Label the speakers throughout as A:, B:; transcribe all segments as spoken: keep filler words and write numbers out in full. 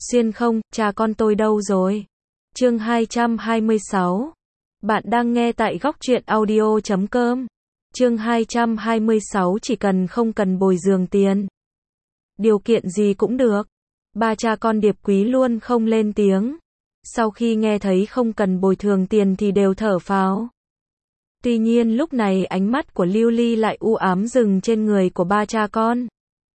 A: Xuyên không, cha con tôi đâu rồi? Chương hai trăm hai mươi sáu. Bạn đang nghe tại góc truyện audio chấm com. Chương hai trăm hai mươi sáu, chỉ cần không cần bồi thường tiền. Điều kiện gì cũng được. Ba cha con Điệp Quý luôn không lên tiếng. Sau khi nghe thấy không cần bồi thường tiền thì đều thở phào. Tuy nhiên lúc này ánh mắt của Lưu Ly lại u ám dừng trên người của ba cha con.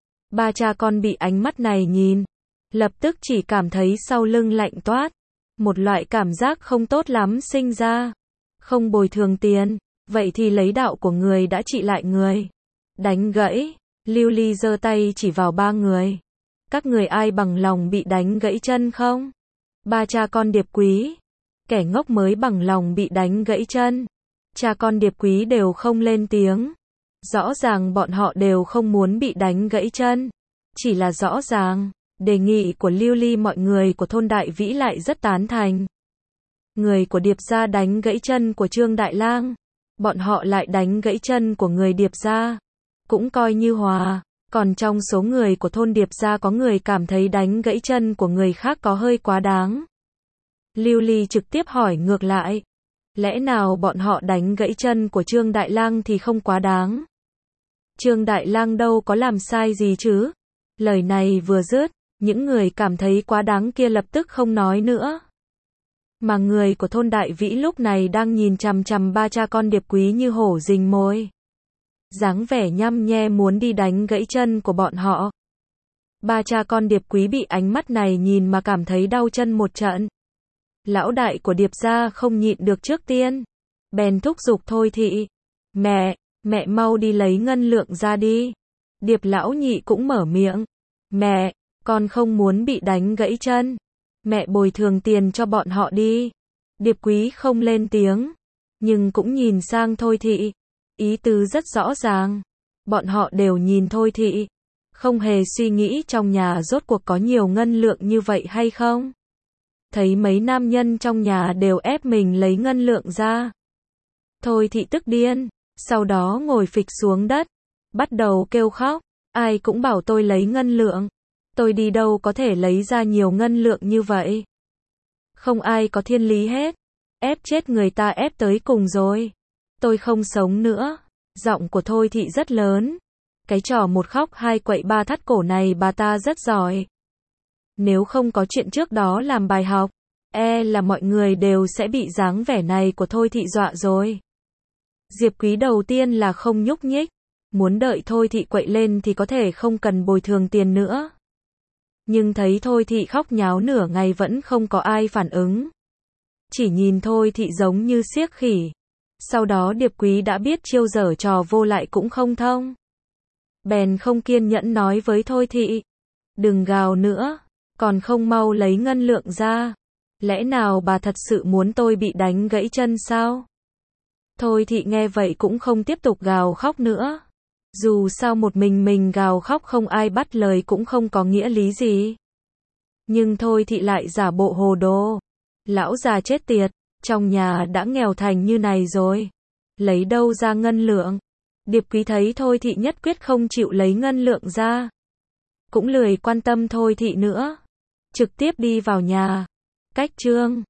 A: Ba cha con bị ánh mắt này nhìn, lập tức chỉ cảm thấy sau lưng lạnh toát. Một loại cảm giác không tốt lắm sinh ra. Không bồi thường tiền, vậy thì lấy đạo của người đã trị lại người. Đánh gãy, Lưu Ly giơ tay chỉ vào ba người. Các người ai bằng lòng bị đánh gãy chân không? Ba cha con Điệp Quý. Kẻ ngốc mới bằng lòng bị đánh gãy chân. Cha con Điệp Quý đều không lên tiếng. Rõ ràng bọn họ đều không muốn bị đánh gãy chân. Chỉ là rõ ràng, đề nghị của Lưu Ly mọi người của thôn Đại Vĩ lại rất tán thành. Người của Điệp gia đánh gãy chân của Trương Đại Lang, bọn họ lại đánh gãy chân của người Điệp gia, cũng coi như hòa. Còn trong số người của thôn Điệp gia có người cảm thấy đánh gãy chân của người khác có hơi quá đáng. Lưu Ly trực tiếp hỏi ngược lại, lẽ nào bọn họ đánh gãy chân của Trương Đại Lang thì không quá đáng? Trương Đại Lang đâu có làm sai gì chứ? Lời này vừa dứt, những người cảm thấy quá đáng kia lập tức không nói nữa. Mà người của thôn Đại Vĩ lúc này đang nhìn chằm chằm ba cha con Điệp Quý như hổ rình mồi. Dáng vẻ nhăm nhe muốn đi đánh gãy chân của bọn họ. Ba cha con Điệp Quý bị ánh mắt này nhìn mà cảm thấy đau chân một trận. Lão đại của Điệp gia không nhịn được trước tiên. Bèn thúc giục Thôi Thị. Mẹ, mẹ mau đi lấy ngân lượng ra đi. Điệp lão nhị cũng mở miệng. Mẹ, con không muốn bị đánh gãy chân. Mẹ bồi thường tiền cho bọn họ đi. Điệp Quý không lên tiếng, nhưng cũng nhìn sang Thôi Thị. Ý tứ rất rõ ràng. Bọn họ đều nhìn Thôi Thị, không hề suy nghĩ trong nhà rốt cuộc có nhiều ngân lượng như vậy hay không. Thấy mấy nam nhân trong nhà đều ép mình lấy ngân lượng ra. Thôi Thị tức điên, sau đó ngồi phịch xuống đất, bắt đầu kêu khóc. Ai cũng bảo tôi lấy ngân lượng. Tôi đi đâu có thể lấy ra nhiều ngân lượng như vậy. Không ai có thiên lý hết. Ép chết người ta ép tới cùng rồi. Tôi không sống nữa. Giọng của Thôi Thị rất lớn. Cái trò một khóc hai quậy ba thắt cổ này bà ta rất giỏi. Nếu không có chuyện trước đó làm bài học, e là mọi người đều sẽ bị dáng vẻ này của Thôi Thị dọa rồi. Diệp Quý đầu tiên là không nhúc nhích. Muốn đợi Thôi Thị quậy lên thì có thể không cần bồi thường tiền nữa. Nhưng thấy Thôi Thị khóc nháo nửa ngày vẫn không có ai phản ứng. Chỉ nhìn Thôi Thị giống như siếc khỉ. Sau đó Điệp Quý đã biết chiêu giở trò vô lại cũng không thông. Bèn không kiên nhẫn nói với Thôi Thị. Đừng gào nữa, còn không mau lấy ngân lượng ra. Lẽ nào bà thật sự muốn tôi bị đánh gãy chân sao? Thôi Thị nghe vậy cũng không tiếp tục gào khóc nữa. Dù sao một mình mình gào khóc không ai bắt lời cũng không có nghĩa lý gì. Nhưng Thôi Thị lại giả bộ hồ đồ. Lão già chết tiệt, trong nhà đã nghèo thành như này rồi. Lấy đâu ra ngân lượng? Điệp Quý thấy Thôi Thị nhất quyết không chịu lấy ngân lượng ra. Cũng lười quan tâm Thôi Thị nữa. Trực tiếp đi vào nhà. Cách chương